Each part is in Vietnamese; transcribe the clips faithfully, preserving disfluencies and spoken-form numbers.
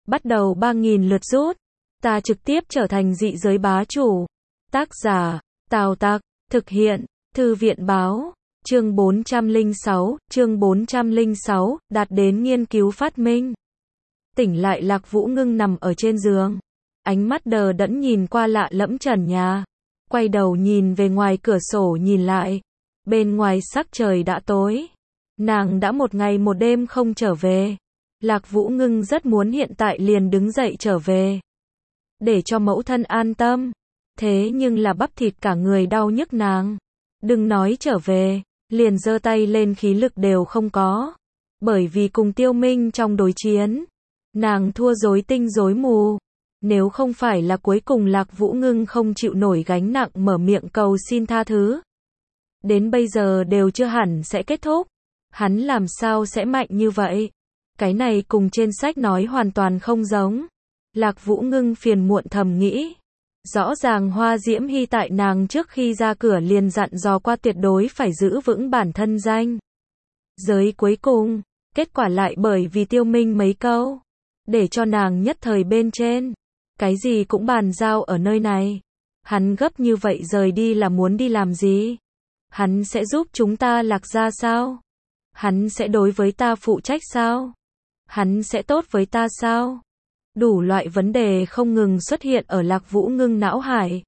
bắt đầu ba nghìn lượt rút. Ta trực tiếp trở thành dị giới bá chủ. Tác giả, Tào Tặc, thực hiện, Thư viện báo. Chương bốn trăm lẻ sáu, chương bốn trăm lẻ sáu, đạt đến nghiên cứu phát minh. Tỉnh lại Lạc Vũ Ngưng nằm ở trên giường. Ánh mắt đờ đẫn nhìn qua lạ lẫm trần nhà. Quay đầu nhìn về ngoài cửa sổ nhìn lại. Bên ngoài sắc trời đã tối. Nàng đã một ngày một đêm không trở về. Lạc Vũ Ngưng rất muốn hiện tại liền đứng dậy trở về. Để cho mẫu thân an tâm. Thế nhưng là bắp thịt cả người đau nhức nàng. Đừng nói trở về, liền giơ tay lên khí lực đều không có. Bởi vì cùng Tiêu Minh trong đối chiến, nàng thua rối tinh rối mù. Nếu không phải là cuối cùng Lạc Vũ Ngưng không chịu nổi gánh nặng mở miệng cầu xin tha thứ. Đến bây giờ đều chưa hẳn sẽ kết thúc. Hắn làm sao sẽ mạnh như vậy? Cái này cùng trên sách nói hoàn toàn không giống. Lạc Vũ Ngưng phiền muộn thầm nghĩ. Rõ ràng Hoa Diễm Hy tại nàng trước khi ra cửa liền dặn dò qua tuyệt đối phải giữ vững bản thân danh. Giới cuối cùng, kết quả lại bởi vì Tiêu Minh mấy câu, để cho nàng nhất thời bên trên. Cái gì cũng bàn giao ở nơi này. Hắn gấp như vậy rời đi là muốn đi làm gì? Hắn sẽ giúp chúng ta Lạc gia sao? Hắn sẽ đối với ta phụ trách sao? Hắn sẽ tốt với ta sao? Đủ loại vấn đề không ngừng xuất hiện ở Lạc Vũ Ngưng não hải.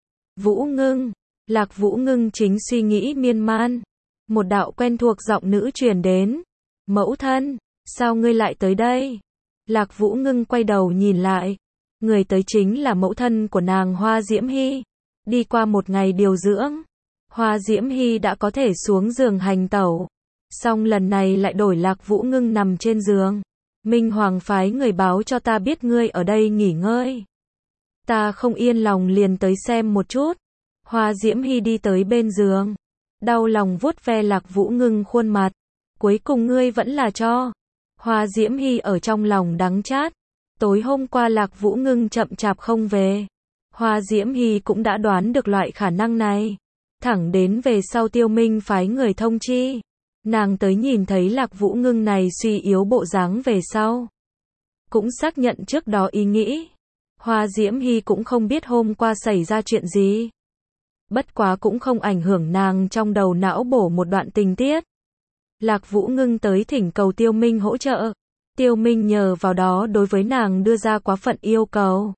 Vũ Ngưng, Lạc Vũ Ngưng chính suy nghĩ miên man. Một đạo quen thuộc giọng nữ truyền đến. Mẫu thân, sao ngươi lại tới đây? Lạc Vũ Ngưng quay đầu nhìn lại. Người tới chính là mẫu thân của nàng Hoa Diễm Hy. Đi qua một ngày điều dưỡng, Hoa Diễm Hy đã có thể xuống giường hành tẩu. Song lần này lại đổi Lạc Vũ Ngưng nằm trên giường. Minh Hoàng phái người báo cho ta biết ngươi ở đây nghỉ ngơi. Ta không yên lòng liền tới xem một chút. Hoa Diễm Hy đi tới bên giường. Đau lòng vuốt ve Lạc Vũ Ngưng khuôn mặt. Cuối cùng ngươi vẫn là cho. Hoa Diễm Hy ở trong lòng đắng chát. Tối hôm qua Lạc Vũ Ngưng chậm chạp không về. Hoa Diễm Hy cũng đã đoán được loại khả năng này. Thẳng đến về sau Tiêu Minh phái người thông chi. Nàng tới nhìn thấy Lạc Vũ Ngưng này suy yếu bộ dáng về sau. Cũng xác nhận trước đó ý nghĩ. Hoa Diễm Hy cũng không biết hôm qua xảy ra chuyện gì. Bất quá cũng không ảnh hưởng nàng trong đầu não bổ một đoạn tình tiết. Lạc Vũ Ngưng tới thỉnh cầu Tiêu Minh hỗ trợ. Tiêu Minh nhờ vào đó đối với nàng đưa ra quá phận yêu cầu.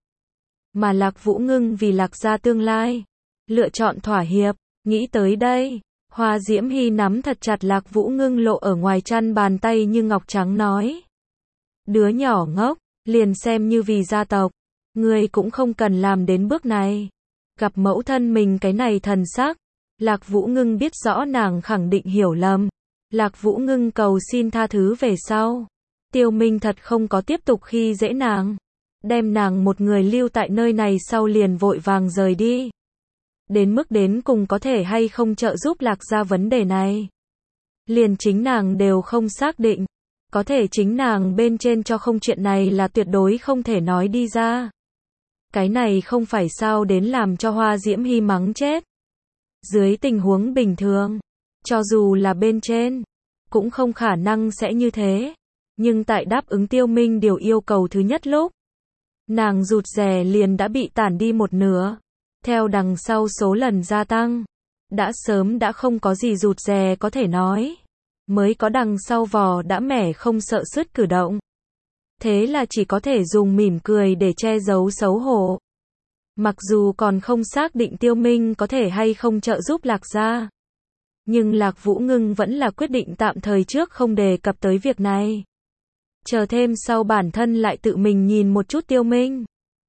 Mà Lạc Vũ Ngưng vì Lạc gia tương lai, lựa chọn thỏa hiệp. Nghĩ tới đây, Hoa Diễm Hy nắm thật chặt Lạc Vũ Ngưng lộ ở ngoài chăn bàn tay như ngọc trắng nói. Đứa nhỏ ngốc, liền xem như vì gia tộc, ngươi cũng không cần làm đến bước này. Gặp mẫu thân mình cái này thần sắc, Lạc Vũ Ngưng biết rõ nàng khẳng định hiểu lầm. Lạc Vũ Ngưng cầu xin tha thứ về sau. Tiêu Minh thật không có tiếp tục khi dễ nàng. Đem nàng một người lưu tại nơi này sau liền vội vàng rời đi. Đến mức đến cùng có thể hay không trợ giúp Lạc gia vấn đề này. Liền chính nàng đều không xác định. Có thể chính nàng bên trên cho không chuyện này là tuyệt đối không thể nói đi ra. Cái này không phải sao đến làm cho Hoa Diễm Hy mắng chết. Dưới tình huống bình thường, cho dù là bên trên, cũng không khả năng sẽ như thế. Nhưng tại đáp ứng Tiêu Minh điều yêu cầu thứ nhất lúc, nàng rụt rè liền đã bị tản đi một nửa. Theo đằng sau số lần gia tăng, đã sớm đã không có gì rụt rè có thể nói. Mới có đằng sau vò đã mẻ không sợ sứt cử động. Thế là chỉ có thể dùng mỉm cười để che giấu xấu hổ. Mặc dù còn không xác định Tiêu Minh có thể hay không trợ giúp Lạc gia. Nhưng Lạc Vũ Ngưng vẫn là quyết định tạm thời trước không đề cập tới việc này. Chờ thêm sau bản thân lại tự mình nhìn một chút Tiêu Minh.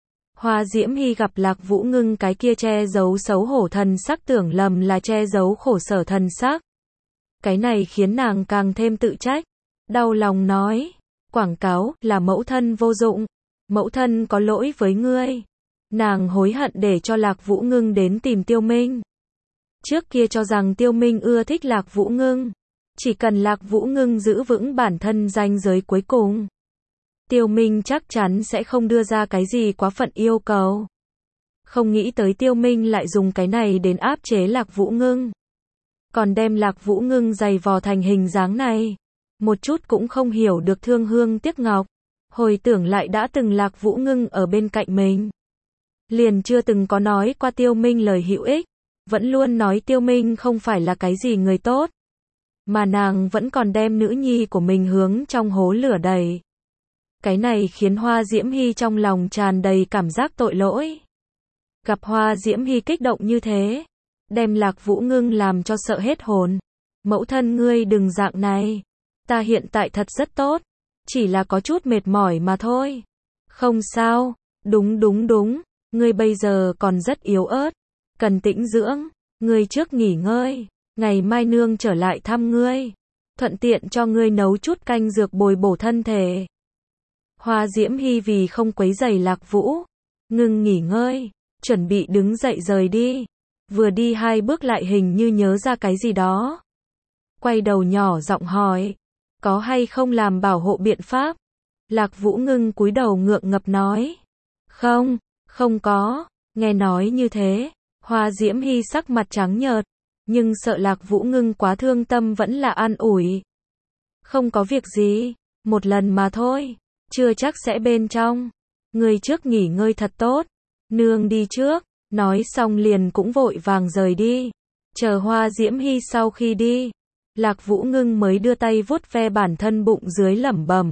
Hoa Diễm Hy gặp Lạc Vũ Ngưng cái kia che giấu xấu hổ thần sắc tưởng lầm là che giấu khổ sở thần sắc. Cái này khiến nàng càng thêm tự trách. Đau lòng nói. Quảng cáo là mẫu thân vô dụng. Mẫu thân có lỗi với ngươi. Nàng hối hận để cho Lạc Vũ Ngưng đến tìm Tiêu Minh. Trước kia cho rằng Tiêu Minh ưa thích Lạc Vũ Ngưng. Chỉ cần Lạc Vũ Ngưng giữ vững bản thân ranh giới cuối cùng. Tiêu Minh chắc chắn sẽ không đưa ra cái gì quá phận yêu cầu. Không nghĩ tới Tiêu Minh lại dùng cái này đến áp chế Lạc Vũ Ngưng. Còn đem Lạc Vũ Ngưng giày vò thành hình dáng này. Một chút cũng không hiểu được thương hương tiếc ngọc. Hồi tưởng lại đã từng Lạc Vũ Ngưng ở bên cạnh mình. Liền chưa từng có nói qua Tiêu Minh lời hữu ích. Vẫn luôn nói Tiêu Minh không phải là cái gì người tốt. Mà nàng vẫn còn đem nữ nhi của mình hướng trong hố lửa đầy. Cái này khiến Hoa Diễm Hy trong lòng tràn đầy cảm giác tội lỗi. Gặp Hoa Diễm Hy kích động như thế, đem Lạc Vũ Ngưng làm cho sợ hết hồn. Mẫu thân ngươi đừng dạng này. Ta hiện tại thật rất tốt. Chỉ là có chút mệt mỏi mà thôi. Không sao. Đúng đúng đúng. Ngươi bây giờ còn rất yếu ớt. Cần tĩnh dưỡng. Ngươi trước nghỉ ngơi. Ngày mai nương trở lại thăm ngươi. Thuận tiện cho ngươi nấu chút canh dược bồi bổ thân thể. Hoa Diễm Hy vì không quấy rầy Lạc Vũ Ngưng nghỉ ngơi, chuẩn bị đứng dậy rời đi. Vừa đi hai bước lại hình như nhớ ra cái gì đó. Quay đầu nhỏ giọng hỏi, có hay không làm bảo hộ biện pháp? Lạc Vũ Ngưng cúi đầu ngượng ngập nói, không, không có. Nghe nói như thế, Hoa Diễm Hy sắc mặt trắng nhợt, nhưng sợ Lạc Vũ Ngưng quá thương tâm vẫn là an ủi. Không có việc gì, một lần mà thôi, chưa chắc sẽ bên trong. Người trước nghỉ ngơi thật tốt, nương đi trước. Nói xong liền cũng vội vàng rời đi. Chờ Hoa Diễm Hy sau khi đi, Lạc Vũ Ngưng mới đưa tay vuốt ve bản thân bụng dưới lẩm bẩm.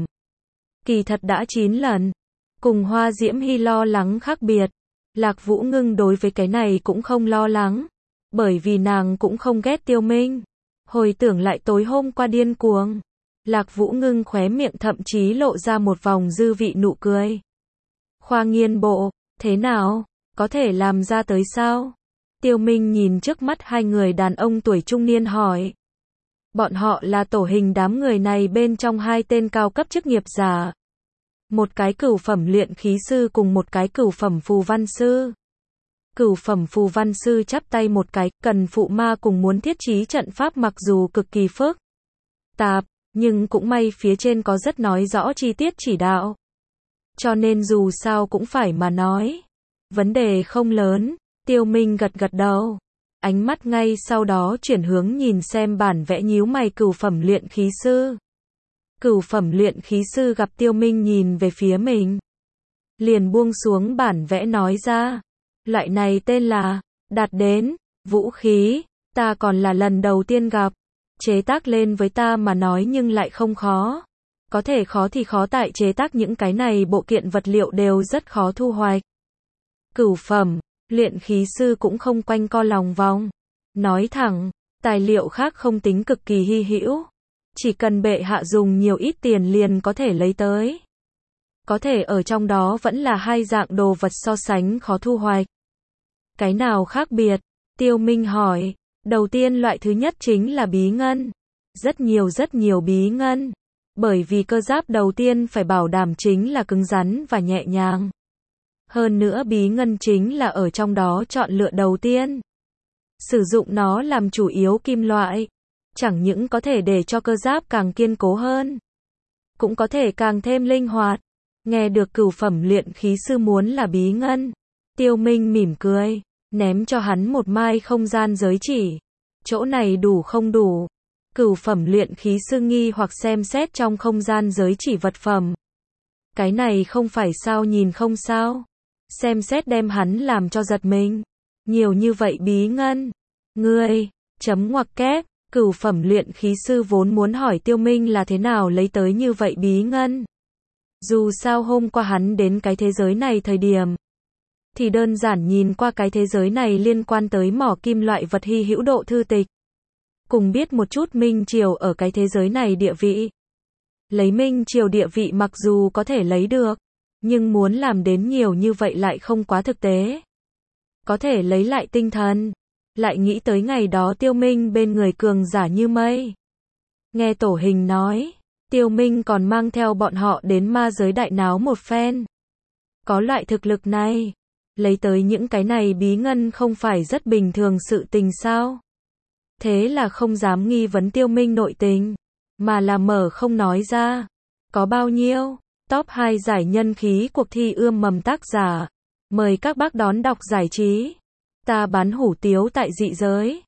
Kỳ thật đã chín lần. Cùng Hoa Diễm Hy lo lắng khác biệt. Lạc Vũ Ngưng đối với cái này cũng không lo lắng. Bởi vì nàng cũng không ghét Tiêu Minh. Hồi tưởng lại tối hôm qua điên cuồng. Lạc Vũ Ngưng khóe miệng thậm chí lộ ra một vòng dư vị nụ cười. Khoa Nghiên Bộ, thế nào? Có thể làm ra tới sao? Tiêu Minh nhìn trước mắt hai người đàn ông tuổi trung niên hỏi. Bọn họ là tổ hình đám người này bên trong hai tên cao cấp chức nghiệp giả. Một cái cửu phẩm luyện khí sư cùng một cái cửu phẩm phù văn sư. Cửu phẩm phù văn sư chắp tay một cái, cần phụ ma cùng muốn thiết trí trận pháp mặc dù cực kỳ phức tạp, nhưng cũng may phía trên có rất nói rõ chi tiết chỉ đạo. Cho nên dù sao cũng phải mà nói. Vấn đề không lớn. Tiêu Minh gật gật đầu. Ánh mắt ngay sau đó chuyển hướng nhìn xem bản vẽ nhíu mày cửu phẩm luyện khí sư. Cửu phẩm luyện khí sư gặp Tiêu Minh nhìn về phía mình, liền buông xuống bản vẽ nói ra. Loại này tên là, đạt đến, vũ khí, ta còn là lần đầu tiên gặp. Chế tác lên với ta mà nói nhưng lại không khó. Có thể khó thì khó tại chế tác những cái này bộ kiện vật liệu đều rất khó thu hoạch. Cửu phẩm, luyện khí sư cũng không quanh co lòng vòng. Nói thẳng, tài liệu khác không tính cực kỳ hy hữu. Chỉ cần bệ hạ dùng nhiều ít tiền liền có thể lấy tới. Có thể ở trong đó vẫn là hai dạng đồ vật so sánh khó thu hoạch. Cái nào khác biệt? Tiêu Minh hỏi. Đầu tiên loại thứ nhất chính là bí ngân. Rất nhiều rất nhiều bí ngân. Bởi vì cơ giáp đầu tiên phải bảo đảm chính là cứng rắn và nhẹ nhàng. Hơn nữa bí ngân chính là ở trong đó chọn lựa đầu tiên. Sử dụng nó làm chủ yếu kim loại. Chẳng những có thể để cho cơ giáp càng kiên cố hơn, cũng có thể càng thêm linh hoạt. Nghe được cửu phẩm luyện khí sư muốn là bí ngân, Tiêu Minh mỉm cười, ném cho hắn một mai không gian giới chỉ. Chỗ này đủ không đủ? Cửu phẩm luyện khí sư nghi hoặc xem xét trong không gian giới chỉ vật phẩm. Cái này không phải sao nhìn không sao. Xem xét đem hắn làm cho giật mình. Nhiều như vậy bí ngân. Ngươi, chấm ngoặc kép. Cửu phẩm luyện khí sư vốn muốn hỏi Tiêu Minh là thế nào lấy tới như vậy bí ngân. Dù sao hôm qua hắn đến cái thế giới này thời điểm, thì đơn giản nhìn qua cái thế giới này liên quan tới mỏ kim loại vật hy hữu độ thư tịch. Cùng biết một chút Minh Triều ở cái thế giới này địa vị. Lấy Minh Triều địa vị mặc dù có thể lấy được, nhưng muốn làm đến nhiều như vậy lại không quá thực tế. Có thể lấy lại tinh thần. Lại nghĩ tới ngày đó Tiêu Minh bên người cường giả như mây. Nghe tổ hình nói, Tiêu Minh còn mang theo bọn họ đến ma giới đại náo một phen. Có loại thực lực này, lấy tới những cái này bí ngân không phải rất bình thường sự tình sao? Thế là không dám nghi vấn Tiêu Minh nội tình, mà là mở không nói ra. Có bao nhiêu? Top hai giải nhân khí cuộc thi ươm mầm tác giả. Mời các bác đón đọc giải trí. Ta bán hủ tiếu tại dị giới.